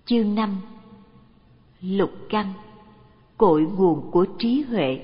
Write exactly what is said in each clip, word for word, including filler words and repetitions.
Chương năm. Lục căn, cội nguồn của trí huệ.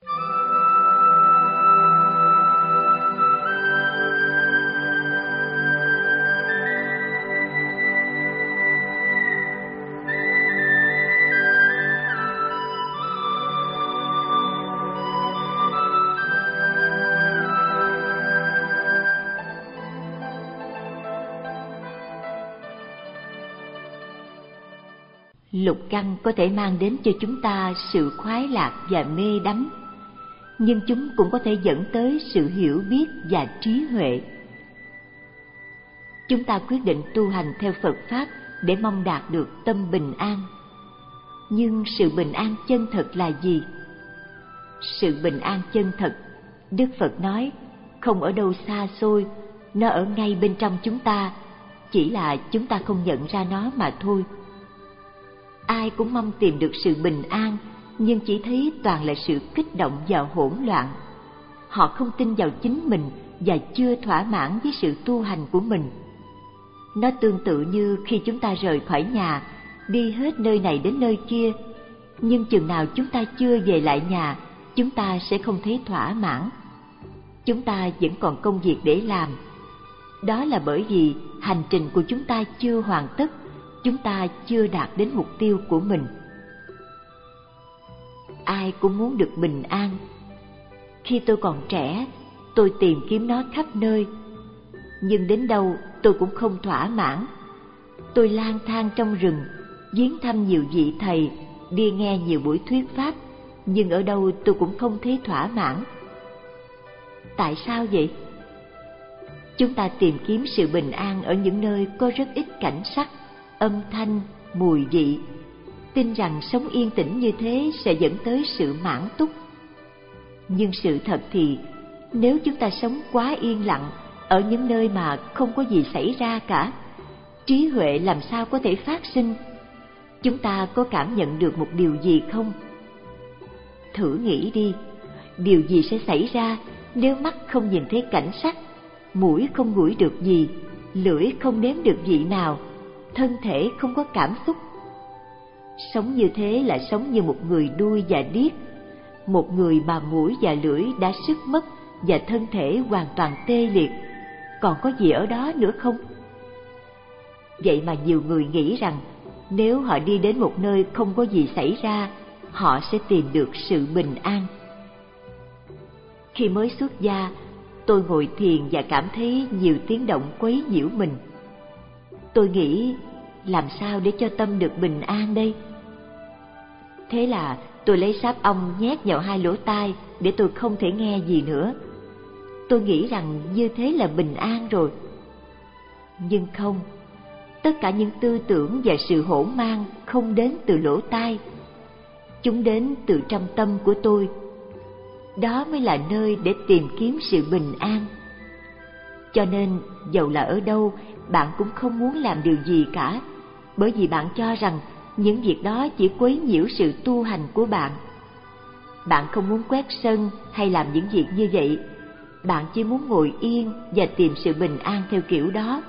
Lục căn có thể mang đến cho chúng ta sự khoái lạc và mê đắm, nhưng chúng cũng có thể dẫn tới sự hiểu biết và trí huệ. Chúng ta quyết định tu hành theo Phật Pháp để mong đạt được tâm bình an. Nhưng sự bình an chân thật là gì? Sự bình an chân thật, Đức Phật nói, không ở đâu xa xôi, nó ở ngay bên trong chúng ta, chỉ là chúng ta không nhận ra nó mà thôi. Ai cũng mong tìm được sự bình an, nhưng chỉ thấy toàn là sự kích động và hỗn loạn. Họ không tin vào chính mình và chưa thỏa mãn với sự tu hành của mình. Nó tương tự như khi chúng ta rời khỏi nhà, đi hết nơi này đến nơi kia, nhưng chừng nào chúng ta chưa về lại nhà, chúng ta sẽ không thấy thỏa mãn. Chúng ta vẫn còn công việc để làm. Đó là bởi vì hành trình của chúng ta chưa hoàn tất, chúng ta chưa đạt đến mục tiêu của mình. Ai cũng muốn được bình an. Khi tôi còn trẻ, tôi tìm kiếm nó khắp nơi, nhưng đến đâu tôi cũng không thỏa mãn. Tôi lang thang trong rừng, viếng thăm nhiều vị thầy, đi nghe nhiều buổi thuyết pháp, nhưng ở đâu tôi cũng không thấy thỏa mãn. Tại sao vậy? Chúng ta tìm kiếm sự bình an ở những nơi có rất ít cảnh sắc, âm thanh, mùi vị, tin rằng sống yên tĩnh như thế sẽ dẫn tới sự mãn túc. Nhưng sự thật thì, nếu chúng ta sống quá yên lặng ở những nơi mà không có gì xảy ra cả, trí huệ làm sao có thể phát sinh? Chúng ta có cảm nhận được một điều gì không? Thử nghĩ đi, điều gì sẽ xảy ra nếu mắt không nhìn thấy cảnh sắc, mũi không ngửi được gì, lưỡi không nếm được vị nào, thân thể không có cảm xúc? Sống như thế là sống như một người đuôi và điếc, một người mà mũi và lưỡi đã sức mất và thân thể hoàn toàn tê liệt, còn có gì ở đó nữa không? Vậy mà nhiều người nghĩ rằng nếu họ đi đến một nơi không có gì xảy ra, họ sẽ tìm được sự bình an. Khi mới xuất gia, tôi ngồi thiền và cảm thấy nhiều tiếng động quấy nhiễu mình. Tôi nghĩ, làm sao để cho tâm được bình an đây? Thế là tôi lấy sáp ong nhét vào hai lỗ tai để tôi không thể nghe gì nữa. Tôi nghĩ rằng như thế là bình an rồi. Nhưng không, tất cả những tư tưởng và sự hỗn mang không đến từ lỗ tai. Chúng đến từ trong tâm của tôi. Đó mới là nơi để tìm kiếm sự bình an. Cho nên, dầu là ở đâu, bạn cũng không muốn làm điều gì cả, bởi vì bạn cho rằng những việc đó chỉ quấy nhiễu sự tu hành của bạn. Bạn không muốn quét sân hay làm những việc như vậy, bạn chỉ muốn ngồi yên và tìm sự bình an theo kiểu đó.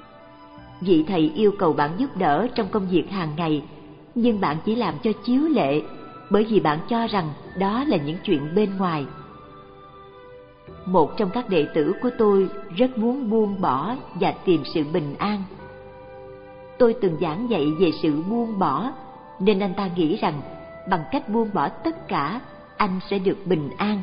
Vị thầy yêu cầu bạn giúp đỡ trong công việc hàng ngày, nhưng bạn chỉ làm cho chiếu lệ, bởi vì bạn cho rằng đó là những chuyện bên ngoài. Một trong các đệ tử của tôi rất muốn buông bỏ và tìm sự bình an. Tôi từng giảng dạy về sự buông bỏ, nên anh ta nghĩ rằng bằng cách buông bỏ tất cả, anh sẽ được bình an.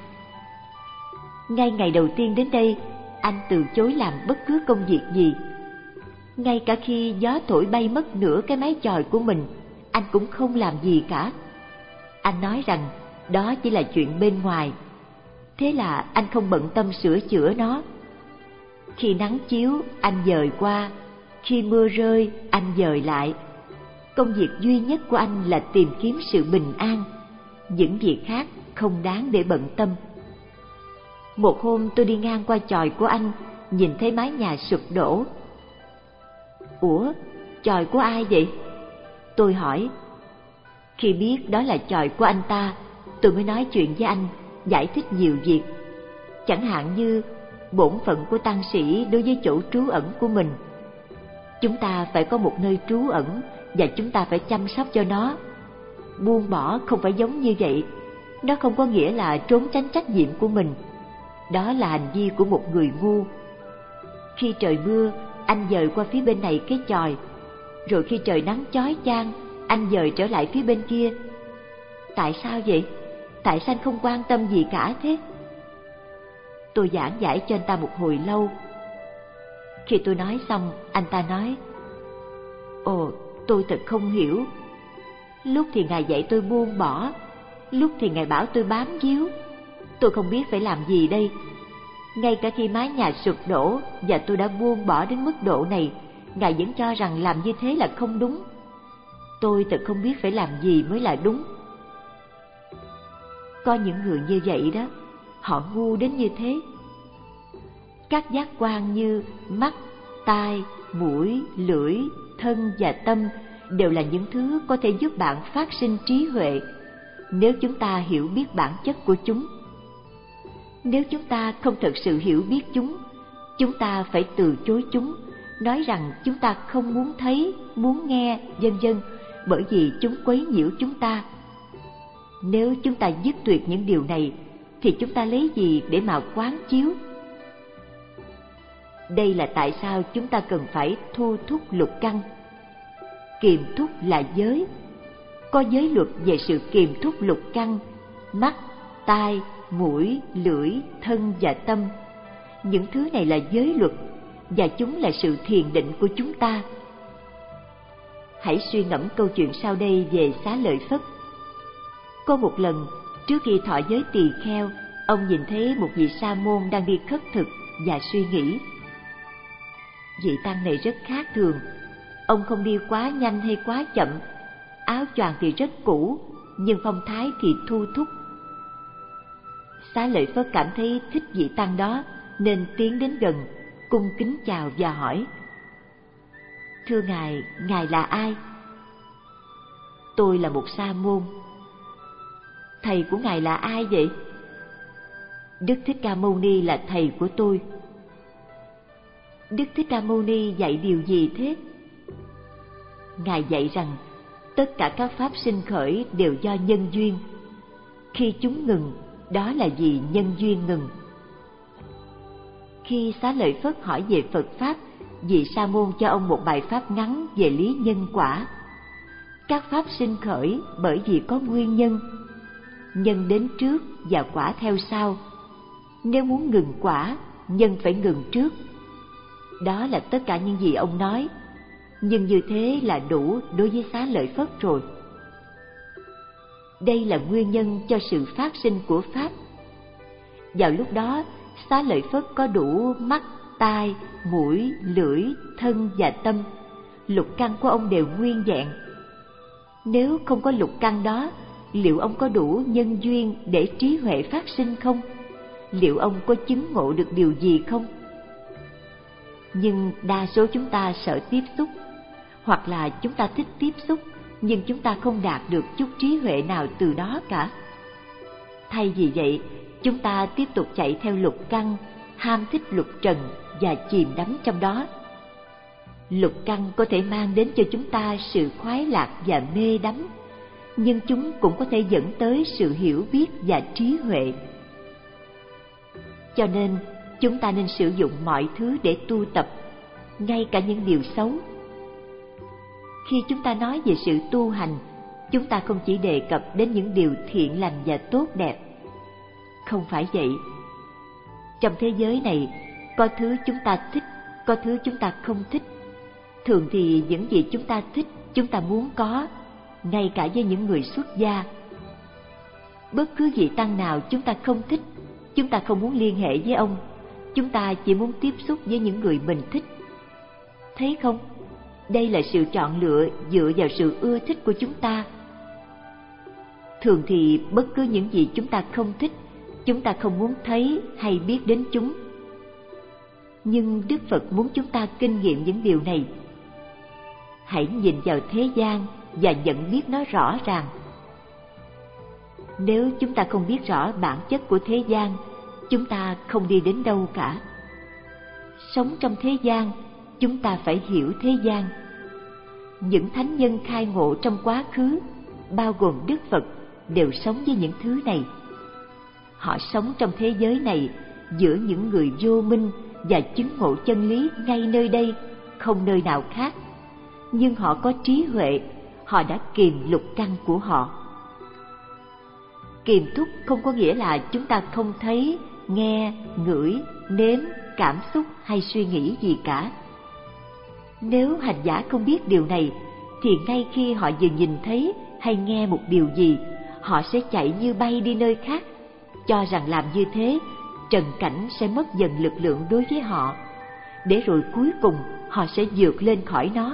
Ngay ngày đầu tiên đến đây, anh từ chối làm bất cứ công việc gì. Ngay cả khi gió thổi bay mất nửa cái mái chòi của mình, anh cũng không làm gì cả. Anh nói rằng đó chỉ là chuyện bên ngoài. Thế là anh không bận tâm sửa chữa nó. Khi nắng chiếu, anh dời qua. Khi mưa rơi, anh dời lại. Công việc duy nhất của anh là tìm kiếm sự bình an. Những việc khác không đáng để bận tâm. Một hôm tôi đi ngang qua chòi của anh, nhìn thấy mái nhà sụp đổ. Ủa, chòi của ai vậy? Tôi hỏi. Khi biết đó là chòi của anh ta, tôi mới nói chuyện với anh, giải thích nhiều việc. Chẳng hạn như bổn phận của tăng sĩ đối với chỗ trú ẩn của mình. Chúng ta phải có một nơi trú ẩn và chúng ta phải chăm sóc cho nó. Buông bỏ không phải giống như vậy. Nó không có nghĩa là trốn tránh trách nhiệm của mình. Đó là hành vi của một người ngu. Khi trời mưa, anh dời qua phía bên này cái chòi. Rồi khi trời nắng chói chang, anh dời trở lại phía bên kia. Tại sao vậy? Tại sao anh không quan tâm gì cả thế? Tôi giảng giải cho anh ta một hồi lâu. Khi tôi nói xong, anh ta nói: Ồ, tôi thật không hiểu. Lúc thì Ngài dạy tôi buông bỏ, lúc thì Ngài bảo tôi bám víu. Tôi không biết phải làm gì đây. Ngay cả khi mái nhà sụp đổ và tôi đã buông bỏ đến mức độ này, Ngài vẫn cho rằng làm như thế là không đúng. Tôi thật không biết phải làm gì mới là đúng. Có những người như vậy đó, họ ngu đến như thế. Các giác quan như mắt, tai, mũi, lưỡi, thân và tâm đều là những thứ có thể giúp bạn phát sinh trí huệ nếu chúng ta hiểu biết bản chất của chúng. Nếu chúng ta không thật sự hiểu biết chúng, chúng ta phải từ chối chúng, nói rằng chúng ta không muốn thấy, muốn nghe, vân vân, bởi vì chúng quấy nhiễu chúng ta. Nếu chúng ta dứt tuyệt những điều này, thì chúng ta lấy gì để mà quán chiếu? Đây là tại sao chúng ta cần phải thu thúc lục căn. Kiềm thúc là giới. Có giới luật về sự kiềm thúc lục căn: mắt, tai, mũi, lưỡi, thân và tâm. Những thứ này là giới luật, và chúng là sự thiền định của chúng ta. Hãy suy ngẫm câu chuyện sau đây về Xá Lợi Phất. Có một lần, trước khi thọ giới tỳ kheo, ông nhìn thấy một vị sa môn đang đi khất thực và suy nghĩ. Vị tăng này rất khác thường. Ông không đi quá nhanh hay quá chậm, áo choàng thì rất cũ, nhưng phong thái thì thu thúc. Xá Lợi Phất cảm thấy thích vị tăng đó, nên tiến đến gần, cung kính chào và hỏi: Thưa Ngài, Ngài là ai? Tôi là một sa môn. Thầy của Ngài là ai vậy? Đức Thích Ca Mâu Ni là thầy của tôi. Đức Thích Ca Mâu Ni dạy điều gì thế? Ngài dạy rằng tất cả các pháp sinh khởi đều do nhân duyên. Khi chúng ngừng, đó là vì nhân duyên ngừng. Khi Xá Lợi Phất hỏi về Phật Pháp, vị sa môn cho ông một bài pháp ngắn về lý nhân quả. Các pháp sinh khởi bởi vì có nguyên nhân. Nhân đến trước và quả theo sau. Nếu muốn ngừng quả, nhân phải ngừng trước. Đó là tất cả những gì ông nói. Nhưng như thế là đủ đối với Xá Lợi Phất rồi. Đây là nguyên nhân cho sự phát sinh của Pháp. Vào lúc đó, Xá Lợi Phất có đủ mắt, tai, mũi, lưỡi, thân và tâm. Lục căn của ông đều nguyên vẹn. Nếu không có lục căn đó, liệu ông có đủ nhân duyên để trí huệ phát sinh không? Liệu ông có chứng ngộ được điều gì không? Nhưng đa số chúng ta sợ tiếp xúc, hoặc là chúng ta thích tiếp xúc, nhưng chúng ta không đạt được chút trí huệ nào từ đó cả. Thay vì vậy, chúng ta tiếp tục chạy theo lục căn, ham thích lục trần và chìm đắm trong đó. Lục căn có thể mang đến cho chúng ta sự khoái lạc và mê đắm, nhưng chúng cũng có thể dẫn tới sự hiểu biết và trí huệ. Cho nên, chúng ta nên sử dụng mọi thứ để tu tập, ngay cả những điều xấu. Khi chúng ta nói về sự tu hành, chúng ta không chỉ đề cập đến những điều thiện lành và tốt đẹp. Không phải vậy. Trong thế giới này, có thứ chúng ta thích, có thứ chúng ta không thích. Thường thì những gì chúng ta thích, chúng ta muốn có, ngay cả với những người xuất gia. Bất cứ vị tăng nào chúng ta không thích, chúng ta không muốn liên hệ với ông. Chúng ta chỉ muốn tiếp xúc với những người mình thích. Thấy không? Đây là sự chọn lựa dựa vào sự ưa thích của chúng ta. Thường thì bất cứ những gì chúng ta không thích, chúng ta không muốn thấy hay biết đến chúng. Nhưng Đức Phật muốn chúng ta kinh nghiệm những điều này. Hãy nhìn vào thế gian và nhận biết nó rõ ràng. Nếu chúng ta không biết rõ bản chất của thế gian, chúng ta không đi đến đâu cả. Sống trong thế gian, chúng ta phải hiểu thế gian. Những thánh nhân khai ngộ trong quá khứ, bao gồm Đức Phật, đều sống với những thứ này. Họ sống trong thế giới này giữa những người vô minh và chứng ngộ chân lý ngay nơi đây, không nơi nào khác. Nhưng họ có trí huệ, họ đã kiềm lục căn của họ. Kiềm thúc không có nghĩa là chúng ta không thấy, nghe, ngửi, nếm, cảm xúc hay suy nghĩ gì cả. Nếu hành giả không biết điều này, thì ngay khi họ vừa nhìn thấy hay nghe một điều gì, họ sẽ chạy như bay đi nơi khác, cho rằng làm như thế trần cảnh sẽ mất dần lực lượng đối với họ, để rồi cuối cùng họ sẽ vượt lên khỏi nó.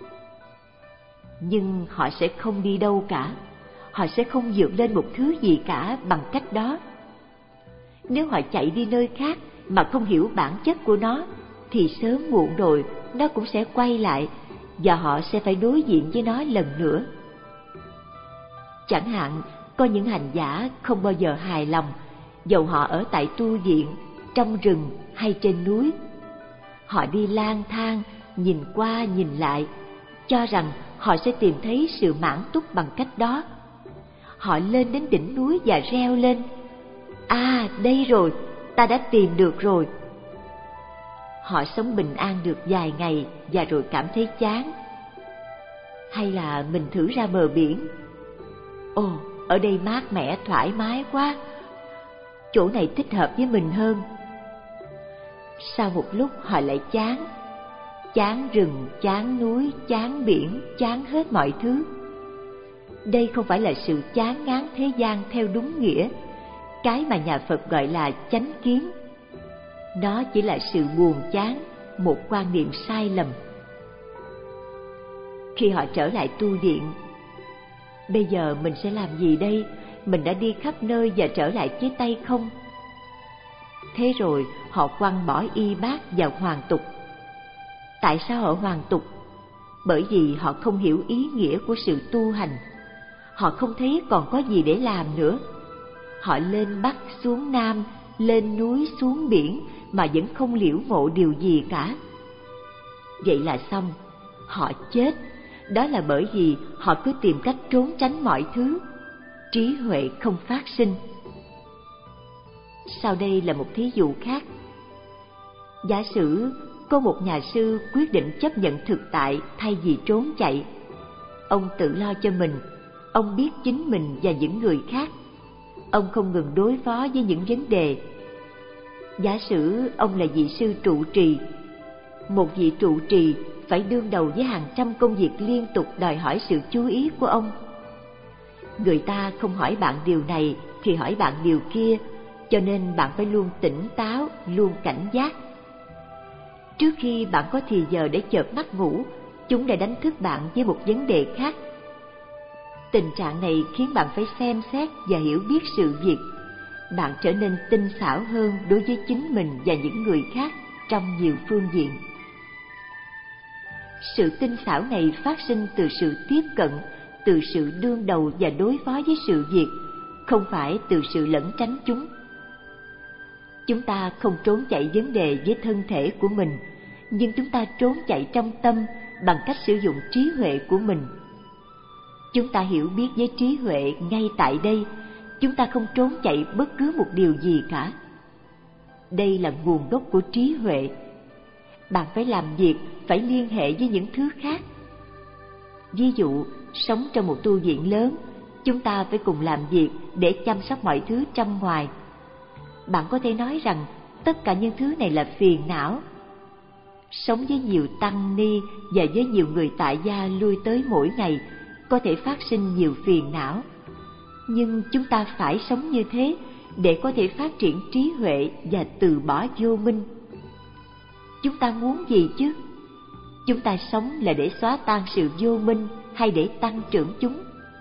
Nhưng họ sẽ không đi đâu cả, họ sẽ không vượt lên một thứ gì cả bằng cách đó. Nếu họ chạy đi nơi khác mà không hiểu bản chất của nó, thì sớm muộn rồi nó cũng sẽ quay lại, và họ sẽ phải đối diện với nó lần nữa. Chẳng hạn, có những hành giả không bao giờ hài lòng, dầu họ ở tại tu viện, trong rừng hay trên núi. Họ đi lang thang, nhìn qua nhìn lại, cho rằng họ sẽ tìm thấy sự mãn túc bằng cách đó. Họ lên đến đỉnh núi và reo lên: "À, đây rồi, ta đã tìm được rồi." Họ sống bình an được vài ngày và rồi cảm thấy chán. Hay là mình thử ra bờ biển: "Ồ, ở đây mát mẻ thoải mái quá, chỗ này thích hợp với mình hơn." Sau một lúc họ lại chán, chán rừng, chán núi, chán biển, chán hết mọi thứ. Đây không phải là sự chán ngán thế gian theo đúng nghĩa, cái mà nhà Phật gọi là chánh kiến. Nó chỉ là sự buồn chán, một quan niệm sai lầm. Khi họ trở lại tu viện: "Bây giờ mình sẽ làm gì đây? Mình đã đi khắp nơi và trở lại với tay không?" Thế rồi họ quăng bỏ y bát và hoàn tục. Tại sao họ hoàn tục? Bởi vì họ không hiểu ý nghĩa của sự tu hành. Họ không thấy còn có gì để làm nữa. Họ lên Bắc xuống Nam, lên núi xuống biển mà vẫn không liễu ngộ điều gì cả. Vậy là xong, họ chết. Đó là bởi vì họ cứ tìm cách trốn tránh mọi thứ. Trí huệ không phát sinh. Sau đây là một thí dụ khác. Giả sử có một nhà sư quyết định chấp nhận thực tại thay vì trốn chạy. Ông tự lo cho mình, ông biết chính mình và những người khác. Ông không ngừng đối phó với những vấn đề. Giả sử ông là vị sư trụ trì. Một vị trụ trì phải đương đầu với hàng trăm công việc liên tục đòi hỏi sự chú ý của ông. Người ta không hỏi bạn điều này thì hỏi bạn điều kia, cho nên bạn phải luôn tỉnh táo, luôn cảnh giác. Trước khi bạn có thì giờ để chợp mắt ngủ, chúng đã đánh thức bạn với một vấn đề khác. Tình trạng này khiến bạn phải xem xét và hiểu biết sự việc. Bạn trở nên tinh xảo hơn đối với chính mình và những người khác trong nhiều phương diện. Sự tinh xảo này phát sinh từ sự tiếp cận, từ sự đương đầu và đối phó với sự việc, không phải từ sự lẩn tránh chúng. Chúng ta không trốn chạy vấn đề với thân thể của mình, nhưng chúng ta trốn chạy trong tâm bằng cách sử dụng trí huệ của mình. Chúng ta hiểu biết với trí huệ ngay tại đây, chúng ta không trốn chạy bất cứ một điều gì cả. Đây là nguồn gốc của trí huệ. Bạn phải làm việc, phải liên hệ với những thứ khác. Ví dụ, sống trong một tu viện lớn, chúng ta phải cùng làm việc để chăm sóc mọi thứ trong ngoài. Bạn có thể nói rằng tất cả những thứ này là phiền não. Sống với nhiều tăng ni và với nhiều người tại gia lui tới mỗi ngày có thể phát sinh nhiều phiền não. Nhưng chúng ta phải sống như thế để có thể phát triển trí huệ và từ bỏ vô minh. Chúng ta muốn gì chứ? Chúng ta sống là để xóa tan sự vô minh hay để tăng trưởng chúng?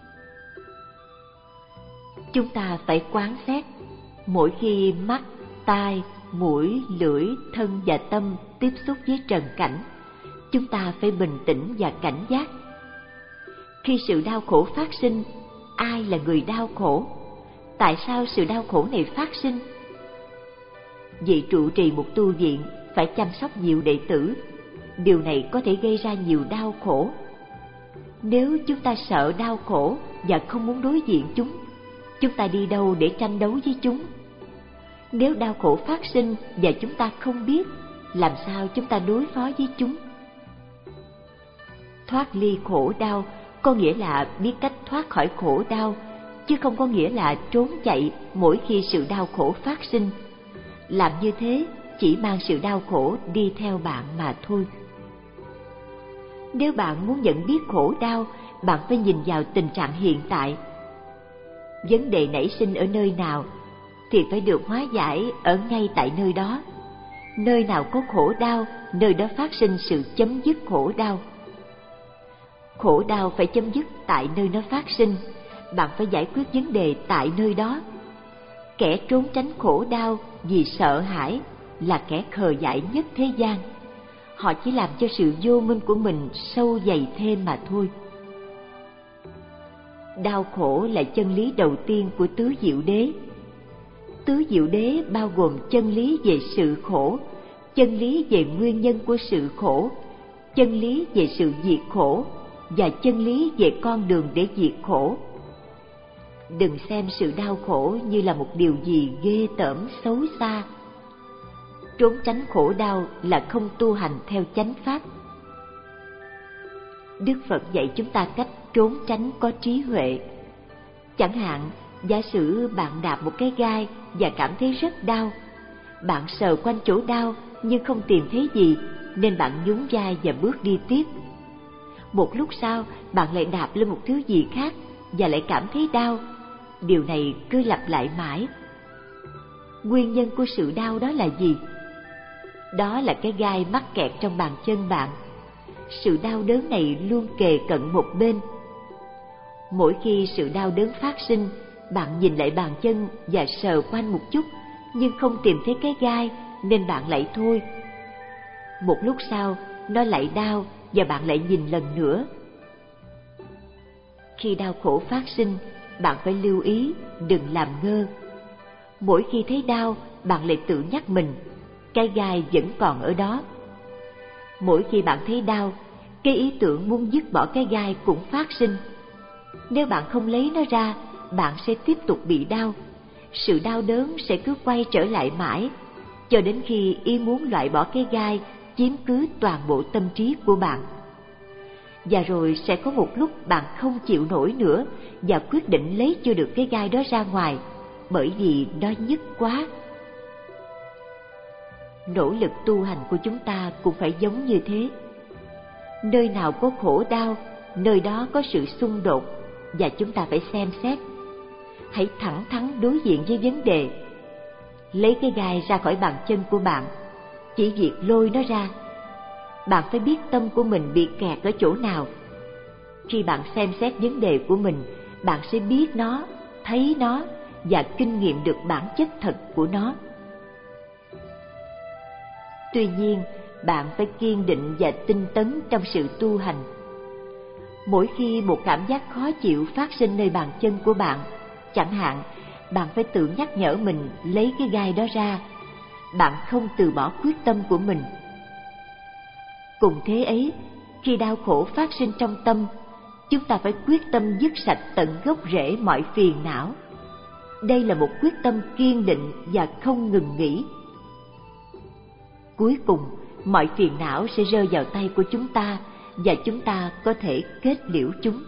Chúng ta phải quán xét. Mỗi khi mắt, tai, mũi, lưỡi, thân và tâm tiếp xúc với trần cảnh, chúng ta phải bình tĩnh và cảnh giác. Khi sự đau khổ phát sinh, ai là người đau khổ? Tại sao sự đau khổ này phát sinh? Vị trụ trì một tu viện phải chăm sóc nhiều đệ tử. Điều này có thể gây ra nhiều đau khổ. Nếu chúng ta sợ đau khổ và không muốn đối diện chúng, chúng ta đi đâu để tranh đấu với chúng? Nếu đau khổ phát sinh và chúng ta không biết, làm sao chúng ta đối phó với chúng? Thoát ly khổ đau có nghĩa là biết cách thoát khỏi khổ đau, chứ không có nghĩa là trốn chạy mỗi khi sự đau khổ phát sinh. Làm như thế chỉ mang sự đau khổ đi theo bạn mà thôi. Nếu bạn muốn nhận biết khổ đau, bạn phải nhìn vào tình trạng hiện tại. Vấn đề nảy sinh ở nơi nào thì phải được hóa giải ở ngay tại nơi đó. Nơi nào có khổ đau, nơi đó phát sinh sự chấm dứt khổ đau. Khổ đau phải chấm dứt tại nơi nó phát sinh. Bạn phải giải quyết vấn đề tại nơi đó. Kẻ trốn tránh khổ đau vì sợ hãi là kẻ khờ dại nhất thế gian. Họ chỉ làm cho sự vô minh của mình sâu dày thêm mà thôi. Đau khổ là chân lý đầu tiên của tứ diệu đế. Tứ diệu đế bao gồm chân lý về sự khổ, chân lý về nguyên nhân của sự khổ, chân lý về sự diệt khổ và chân lý về con đường để diệt khổ. Đừng xem sự đau khổ như là một điều gì ghê tởm xấu xa. Trốn tránh khổ đau là không tu hành theo chánh pháp. Đức Phật dạy chúng ta cách trốn tránh có trí huệ. Chẳng hạn, giả sử bạn đạp một cái gai và cảm thấy rất đau. Bạn sờ quanh chỗ đau nhưng không tìm thấy gì, nên bạn nhún vai và bước đi tiếp. Một lúc sau, bạn lại đạp lên một thứ gì khác và lại cảm thấy đau. Điều này cứ lặp lại mãi. Nguyên nhân của sự đau đó là gì? Đó là cái gai mắc kẹt trong bàn chân bạn. Sự đau đớn này luôn kề cận một bên. Mỗi khi sự đau đớn phát sinh, bạn nhìn lại bàn chân và sờ quanh một chút, nhưng không tìm thấy cái gai, nên bạn lại thôi. Một lúc sau, nó lại đau và bạn lại nhìn lần nữa. Khi đau khổ phát sinh, bạn phải lưu ý, đừng làm ngơ. Mỗi khi thấy đau, bạn lại tự nhắc mình, cái gai vẫn còn ở đó. Mỗi khi bạn thấy đau, cái ý tưởng muốn dứt bỏ cái gai cũng phát sinh. Nếu bạn không lấy nó ra, bạn sẽ tiếp tục bị đau. Sự đau đớn sẽ cứ quay trở lại mãi, cho đến khi ý muốn loại bỏ cái gai chiếm cứ toàn bộ tâm trí của bạn. Và rồi sẽ có một lúc bạn không chịu nổi nữa và quyết định lấy cho được cái gai đó ra ngoài, bởi vì nó nhức quá. Nỗ lực tu hành của chúng ta cũng phải giống như thế. Nơi nào có khổ đau, nơi đó có sự xung đột, và chúng ta phải xem xét. Hãy thẳng thắn đối diện với vấn đề. Lấy cái gai ra khỏi bàn chân của bạn, chỉ việc lôi nó ra. Bạn phải biết tâm của mình bị kẹt ở chỗ nào. Khi bạn xem xét vấn đề của mình, bạn sẽ biết nó, thấy nó và kinh nghiệm được bản chất thật của nó. Tuy nhiên, bạn phải kiên định và tinh tấn trong sự tu hành. Mỗi khi một cảm giác khó chịu phát sinh nơi bàn chân của bạn, chẳng hạn, bạn phải tự nhắc nhở mình lấy cái gai đó ra. Bạn không từ bỏ quyết tâm của mình. Cùng thế ấy, khi đau khổ phát sinh trong tâm, chúng ta phải quyết tâm dứt sạch tận gốc rễ mọi phiền não. Đây là một quyết tâm kiên định và không ngừng nghỉ. Cuối cùng, mọi phiền não sẽ rơi vào tay của chúng ta và chúng ta có thể kết liễu chúng.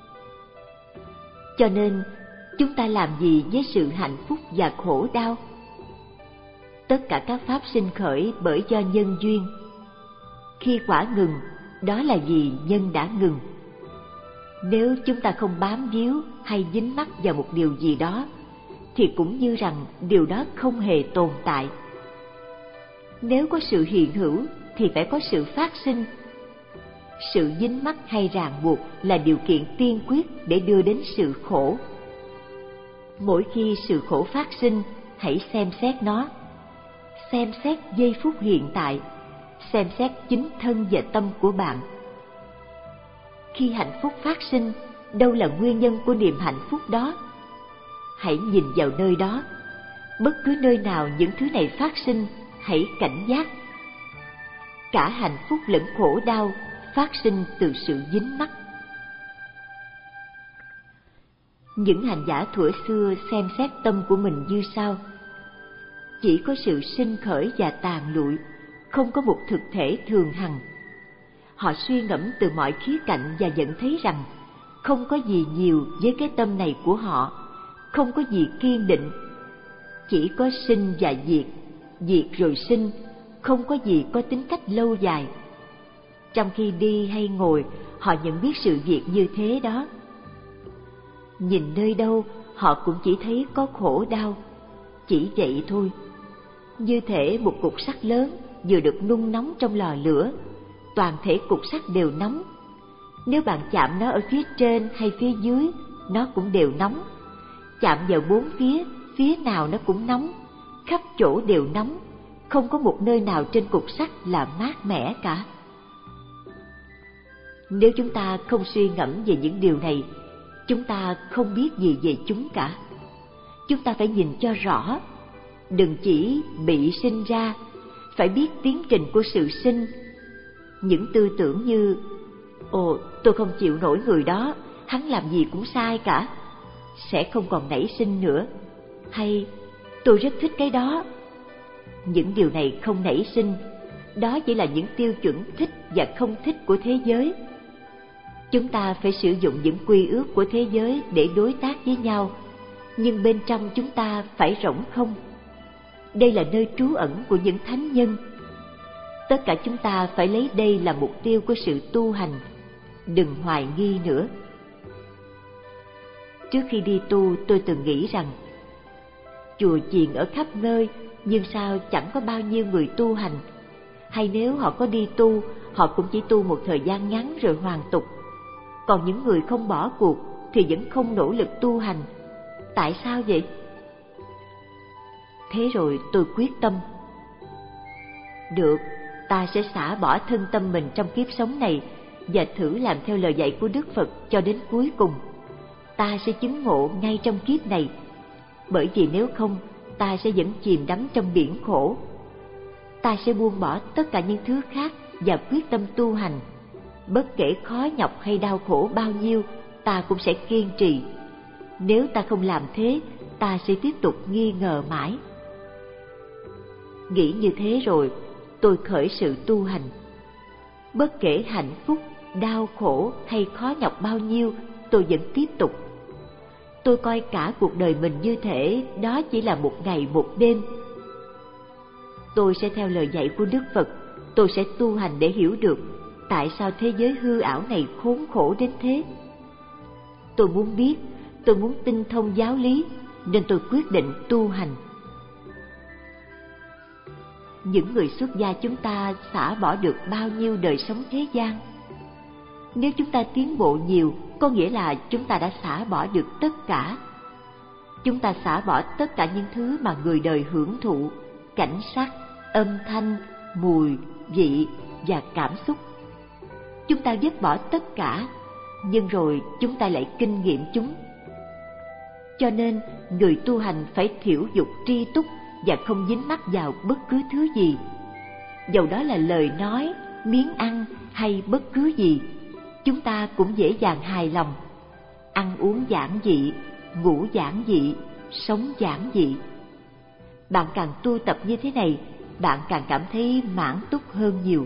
Cho nên, chúng ta làm gì với sự hạnh phúc và khổ đau? Tất cả các pháp sinh khởi bởi do nhân duyên. Khi quả ngừng, đó là vì nhân đã ngừng. Nếu chúng ta không bám víu hay dính mắc vào một điều gì đó, thì cũng như rằng điều đó không hề tồn tại. Nếu có sự hiện hữu thì phải có sự phát sinh. Sự dính mắc hay ràng buộc là điều kiện tiên quyết để đưa đến sự khổ. Mỗi khi sự khổ phát sinh, hãy xem xét nó. Xem xét giây phút hiện tại, xem xét chính thân và tâm của bạn. Khi hạnh phúc phát sinh, đâu là nguyên nhân của niềm hạnh phúc đó? Hãy nhìn vào nơi đó. Bất cứ nơi nào những thứ này phát sinh, hãy cảnh giác. Cả hạnh phúc lẫn khổ đau phát sinh từ sự dính mắc. Những hành giả thuở xưa xem xét tâm của mình như sau: chỉ có sự sinh khởi và tàn lụi, không có một thực thể thường hằng. Họ suy ngẫm từ mọi khía cạnh và nhận thấy rằng không có gì nhiều với cái tâm này của họ, không có gì kiên định. Chỉ có sinh và diệt, diệt rồi sinh, không có gì có tính cách lâu dài. Trong khi đi hay ngồi, họ nhận biết sự việc như thế đó. Nhìn nơi đâu, họ cũng chỉ thấy có khổ đau, chỉ vậy thôi. Như thể một cục sắt lớn vừa được nung nóng trong lò lửa, toàn thể cục sắt đều nóng. Nếu bạn chạm nó ở phía trên hay phía dưới, nó cũng đều nóng. Chạm vào bốn phía, phía nào nó cũng nóng, khắp chỗ đều nóng, không có một nơi nào trên cục sắt là mát mẻ cả. Nếu chúng ta không suy ngẫm về những điều này, chúng ta không biết gì về chúng cả. Chúng ta phải nhìn cho rõ, đừng chỉ bị sinh ra, phải biết tiến trình của sự sinh. Những tư tưởng như ồ, tôi không chịu nổi người đó, hắn làm gì cũng sai cả, sẽ không còn nảy sinh nữa. Hay tôi rất thích cái đó. Những điều này không nảy sinh, đó chỉ là những tiêu chuẩn thích và không thích của thế giới. Chúng ta phải sử dụng những quy ước của thế giới để đối tác với nhau, nhưng bên trong chúng ta phải rỗng không. Đây là nơi trú ẩn của những thánh nhân. Tất cả chúng ta phải lấy đây là mục tiêu của sự tu hành. Đừng hoài nghi nữa. Trước khi đi tu, tôi từng nghĩ rằng chùa chiền ở khắp nơi, nhưng sao chẳng có bao nhiêu người tu hành? Hay nếu họ có đi tu, họ cũng chỉ tu một thời gian ngắn rồi hoàn tục. Còn những người không bỏ cuộc thì vẫn không nỗ lực tu hành. Tại sao vậy? Thế rồi tôi quyết tâm. Được, ta sẽ xả bỏ thân tâm mình trong kiếp sống này và thử làm theo lời dạy của Đức Phật cho đến cuối cùng. Ta sẽ chứng ngộ ngay trong kiếp này, bởi vì nếu không, ta sẽ vẫn chìm đắm trong biển khổ. Ta sẽ buông bỏ tất cả những thứ khác và quyết tâm tu hành. Bất kể khó nhọc hay đau khổ bao nhiêu, ta cũng sẽ kiên trì. Nếu ta không làm thế, ta sẽ tiếp tục nghi ngờ mãi. Nghĩ như thế rồi, tôi khởi sự tu hành. Bất kể hạnh phúc, đau khổ hay khó nhọc bao nhiêu, tôi vẫn tiếp tục. Tôi coi cả cuộc đời mình như thể đó chỉ là một ngày một đêm. Tôi sẽ theo lời dạy của Đức Phật, tôi sẽ tu hành để hiểu được tại sao thế giới hư ảo này khốn khổ đến thế. Tôi muốn biết, tôi muốn tinh thông giáo lý, nên tôi quyết định tu hành. Những người xuất gia chúng ta xả bỏ được bao nhiêu đời sống thế gian? Nếu chúng ta tiến bộ nhiều, có nghĩa là chúng ta đã xả bỏ được tất cả. Chúng ta xả bỏ tất cả những thứ mà người đời hưởng thụ: cảnh sắc, âm thanh, mùi, vị và cảm xúc. Chúng ta dứt bỏ tất cả, nhưng rồi chúng ta lại kinh nghiệm chúng. Cho nên, người tu hành phải thiểu dục tri túc và không dính mắc vào bất cứ thứ gì. Dầu đó là lời nói, miếng ăn hay bất cứ gì, chúng ta cũng dễ dàng hài lòng. Ăn uống giản dị, ngủ giản dị, sống giản dị. Bạn càng tu tập như thế này, bạn càng cảm thấy mãn túc hơn nhiều.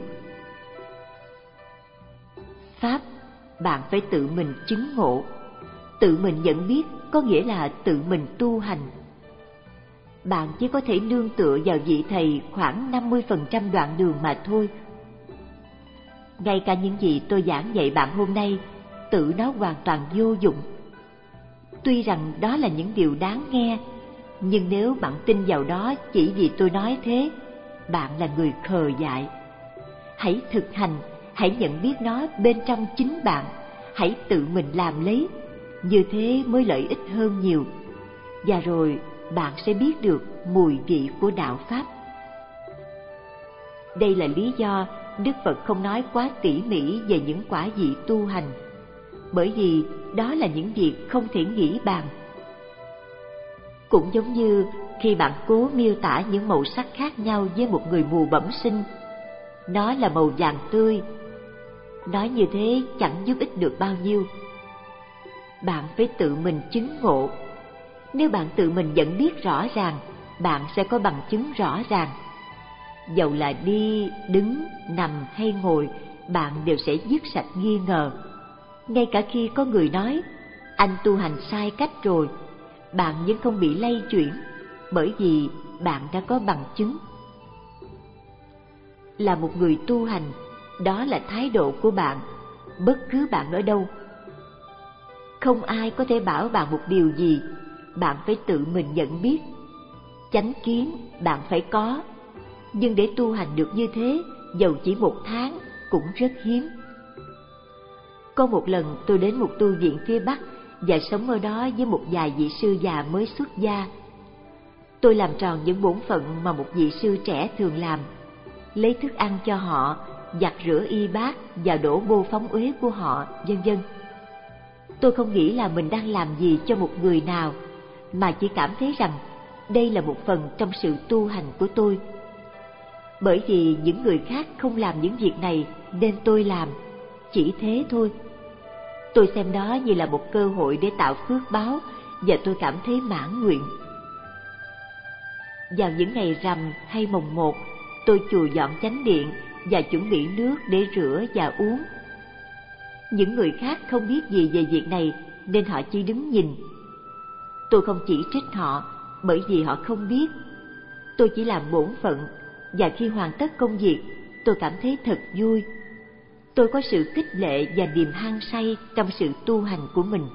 Pháp, bạn phải tự mình chứng ngộ. Tự mình nhận biết có nghĩa là tự mình tu hành. Bạn chỉ có thể nương tựa vào vị thầy khoảng năm mươi phần trăm đoạn đường mà thôi. Ngay cả những gì tôi giảng dạy bạn hôm nay, tự nó hoàn toàn vô dụng. Tuy rằng đó là những điều đáng nghe, nhưng nếu bạn tin vào đó chỉ vì tôi nói thế, bạn là người khờ dại. Hãy thực hành, hãy nhận biết nó bên trong chính bạn, hãy tự mình làm lấy, như thế mới lợi ích hơn nhiều. Và rồi bạn sẽ biết được mùi vị của đạo Pháp. Đây là lý do Đức Phật không nói quá tỉ mỉ về những quả vị tu hành, bởi vì đó là những việc không thể nghĩ bàn. Cũng giống như khi bạn cố miêu tả những màu sắc khác nhau với một người mù bẩm sinh, nó là màu vàng tươi. Nói như thế chẳng giúp ích được bao nhiêu. bạn phải tự mình chứng ngộ. Nếu bạn tự mình nhận biết rõ ràng, bạn sẽ có bằng chứng rõ ràng. Dầu là đi, đứng, nằm hay ngồi, bạn đều sẽ dứt sạch nghi ngờ. Ngay cả khi có người nói, anh tu hành sai cách rồi, bạn vẫn không bị lay chuyển, bởi vì bạn đã có bằng chứng. Là một người tu hành, đó là thái độ của bạn, bất cứ bạn ở đâu. Không ai có thể bảo bạn một điều gì, bạn phải tự mình nhận biết. Chánh kiến bạn phải có, nhưng để tu hành được như thế, dầu chỉ một tháng cũng rất hiếm. Có một lần tôi đến một tu viện phía Bắc và sống ở đó với một vài vị sư già mới xuất gia. Tôi làm tròn những bổn phận mà một vị sư trẻ thường làm, lấy thức ăn cho họ, giặt rửa y bát và đổ bô phóng uế của họ, vân vân. Tôi không nghĩ là mình đang làm gì cho một người nào, mà chỉ cảm thấy rằng đây là một phần trong sự tu hành của tôi. Bởi vì những người khác không làm những việc này nên tôi làm, chỉ thế thôi. Tôi xem đó như là một cơ hội để tạo phước báo, và tôi cảm thấy mãn nguyện. Vào những ngày rằm hay mồng một, tôi chùi dọn chánh điện và chuẩn bị nước để rửa và uống. Những người khác không biết gì về việc này nên họ chỉ đứng nhìn. Tôi không chỉ trích họ bởi vì họ không biết. Tôi chỉ làm bổn phận, và khi hoàn tất công việc, tôi cảm thấy thật vui. Tôi có sự khích lệ và niềm hăng say trong sự tu hành của mình.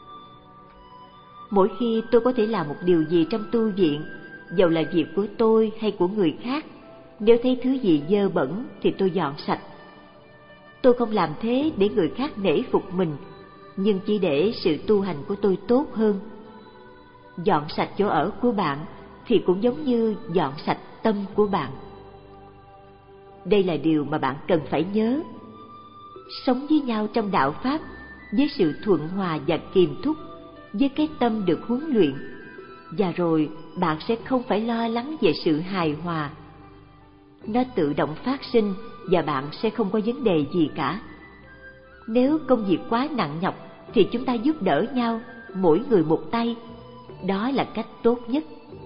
Mỗi khi tôi có thể làm một điều gì trong tu viện, dầu là việc của tôi hay của người khác, nếu thấy thứ gì dơ bẩn thì tôi dọn sạch. Tôi không làm thế để người khác nể phục mình, nhưng chỉ để sự tu hành của tôi tốt hơn. Dọn sạch chỗ ở của bạn thì cũng giống như dọn sạch tâm của bạn. Đây là điều mà bạn cần phải nhớ. Sống với nhau trong đạo Pháp với sự thuận hòa và kiềm thúc, với cái tâm được huấn luyện, và rồi bạn sẽ không phải lo lắng về sự hài hòa. Nó tự động phát sinh và bạn sẽ không có vấn đề gì cả. Nếu công việc quá nặng nhọc thì chúng ta giúp đỡ nhau, mỗi người một tay. Đó là cách tốt nhất.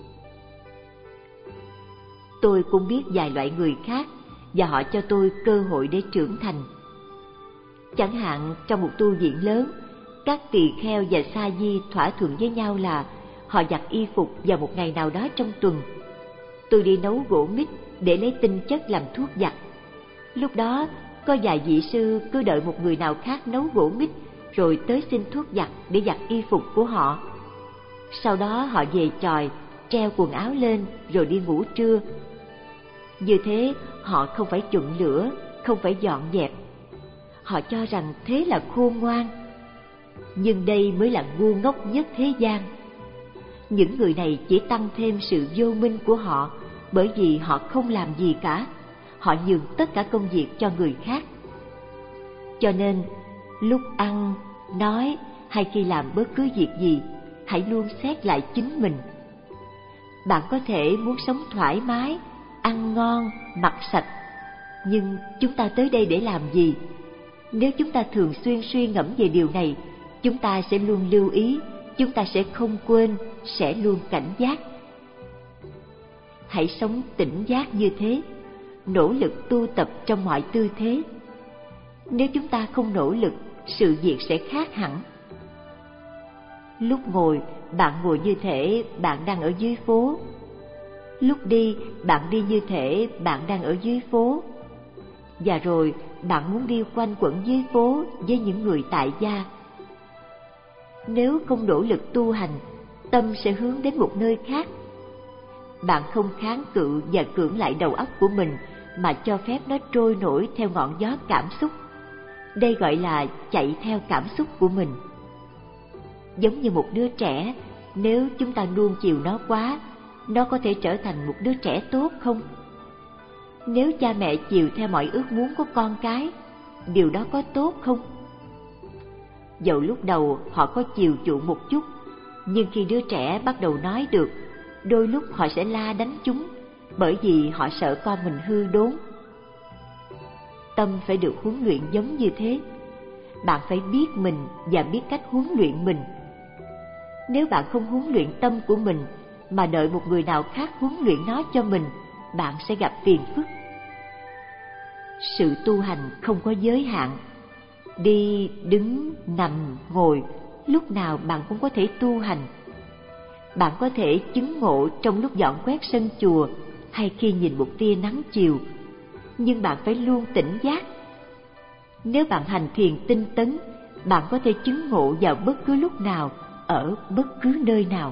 Tôi cũng biết vài loại người khác, và họ cho tôi cơ hội để trưởng thành. Chẳng hạn trong một tu viện lớn, các tỳ kheo và sa di thỏa thuận với nhau là họ giặt y phục vào một ngày nào đó trong tuần. Tôi đi nấu gỗ mít để lấy tinh chất làm thuốc giặt. Lúc đó có vài vị sư cứ đợi một người nào khác nấu gỗ mít rồi tới xin thuốc giặt để giặt y phục của họ. Sau đó họ về chòi, treo quần áo lên rồi đi ngủ trưa. Như thế họ không phải chụng lửa, không phải dọn dẹp. Họ cho rằng thế là khôn ngoan. Nhưng đây mới là ngu ngốc nhất thế gian. Những người này chỉ tăng thêm sự vô minh của họ, bởi vì họ không làm gì cả. Họ nhường tất cả công việc cho người khác. Cho nên, lúc ăn, nói hay khi làm bất cứ việc gì, hãy luôn xét lại chính mình. Bạn có thể muốn sống thoải mái, ăn ngon, mặc sạch, nhưng chúng ta tới đây để làm gì? Nếu chúng ta thường xuyên suy ngẫm về điều này, chúng ta sẽ luôn lưu ý, chúng ta sẽ không quên, sẽ luôn cảnh giác. Hãy sống tỉnh giác như thế, nỗ lực tu tập trong mọi tư thế. Nếu chúng ta không nỗ lực, sự việc sẽ khác hẳn. Lúc ngồi, bạn ngồi như thể bạn đang ở dưới phố. Lúc đi, bạn đi như thể bạn đang ở dưới phố. Và rồi, bạn muốn đi quanh quẩn dưới phố với những người tại gia. Nếu không nỗ lực tu hành, tâm sẽ hướng đến một nơi khác. Bạn không kháng cự và cưỡng lại đầu óc của mình, mà cho phép nó trôi nổi theo ngọn gió cảm xúc. Đây gọi là chạy theo cảm xúc của mình. Giống như một đứa trẻ, nếu chúng ta nuông chiều nó quá, nó có thể trở thành một đứa trẻ tốt không? Nếu cha mẹ chiều theo mọi ước muốn của con cái, điều đó có tốt không? Dẫu lúc đầu họ có chiều chuộng một chút, nhưng khi đứa trẻ bắt đầu nói được, đôi lúc họ sẽ la đánh chúng, bởi vì họ sợ con mình hư đốn. Tâm phải được huấn luyện giống như thế. bạn phải biết mình và biết cách huấn luyện mình. Nếu bạn không huấn luyện tâm của mình mà đợi một người nào khác huấn luyện nó cho mình, bạn sẽ gặp phiền phức. Sự tu hành không có giới hạn. Đi, đứng, nằm, ngồi, lúc nào bạn cũng có thể tu hành. Bạn có thể chứng ngộ trong lúc dọn quét sân chùa hay khi nhìn một tia nắng chiều, nhưng bạn phải luôn tỉnh giác. Nếu bạn hành thiền tinh tấn, bạn có thể chứng ngộ vào bất cứ lúc nào, ở bất cứ nơi nào.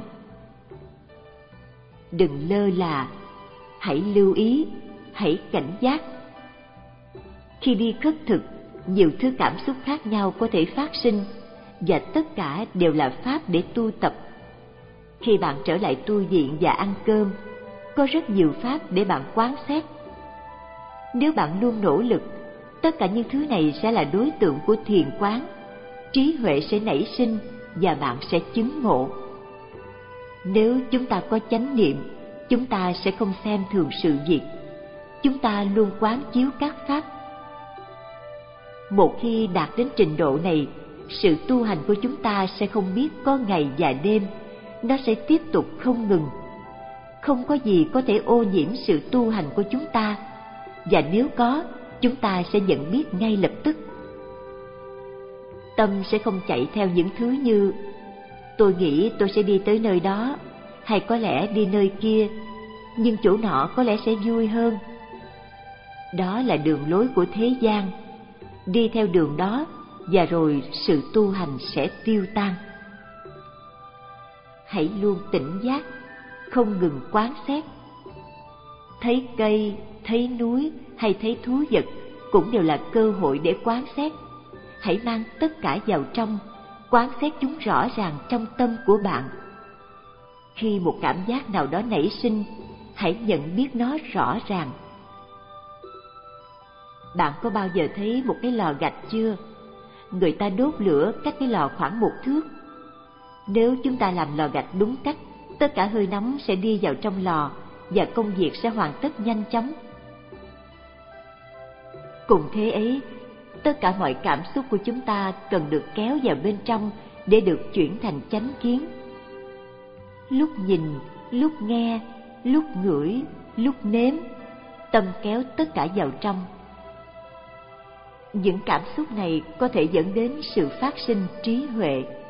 Đừng lơ là, hãy lưu ý, hãy cảnh giác. Khi đi khất thực, nhiều thứ cảm xúc khác nhau có thể phát sinh, và tất cả đều là pháp để tu tập. Khi bạn trở lại tu viện và ăn cơm, có rất nhiều pháp để bạn quán xét. Nếu bạn luôn nỗ lực, tất cả những thứ này sẽ là đối tượng của thiền quán. Trí huệ sẽ nảy sinh và bạn sẽ chứng ngộ. Nếu chúng ta có chánh niệm, chúng ta sẽ không xem thường sự việc. Chúng ta luôn quán chiếu các pháp. Một khi đạt đến trình độ này, sự tu hành của chúng ta sẽ không biết có ngày và đêm. Nó sẽ tiếp tục không ngừng. Không có gì có thể ô nhiễm sự tu hành của chúng ta. Và nếu có, chúng ta sẽ nhận biết ngay lập tức. Tâm sẽ không chạy theo những thứ như tôi nghĩ tôi sẽ đi tới nơi đó, hay có lẽ đi nơi kia, nhưng chỗ nọ có lẽ sẽ vui hơn. Đó là đường lối của thế gian. Đi theo đường đó và rồi sự tu hành sẽ tiêu tan. Hãy luôn tỉnh giác, không ngừng quán xét. Thấy cây, thấy núi hay thấy thú vật cũng đều là cơ hội để quán xét. Hãy mang tất cả vào trong, quán xét chúng rõ ràng trong tâm của bạn. Khi một cảm giác nào đó nảy sinh, hãy nhận biết nó rõ ràng. Bạn có bao giờ thấy một cái lò gạch chưa? Người ta đốt lửa cách cái lò khoảng một thước. Nếu chúng ta làm lò gạch đúng cách, tất cả hơi nóng sẽ đi vào trong lò và công việc sẽ hoàn tất nhanh chóng. Cùng thế ấy, tất cả mọi cảm xúc của chúng ta cần được kéo vào bên trong để được chuyển thành chánh kiến. Lúc nhìn, lúc nghe, lúc ngửi, lúc nếm, tâm kéo tất cả vào trong. Những cảm xúc này có thể dẫn đến sự phát sinh trí huệ.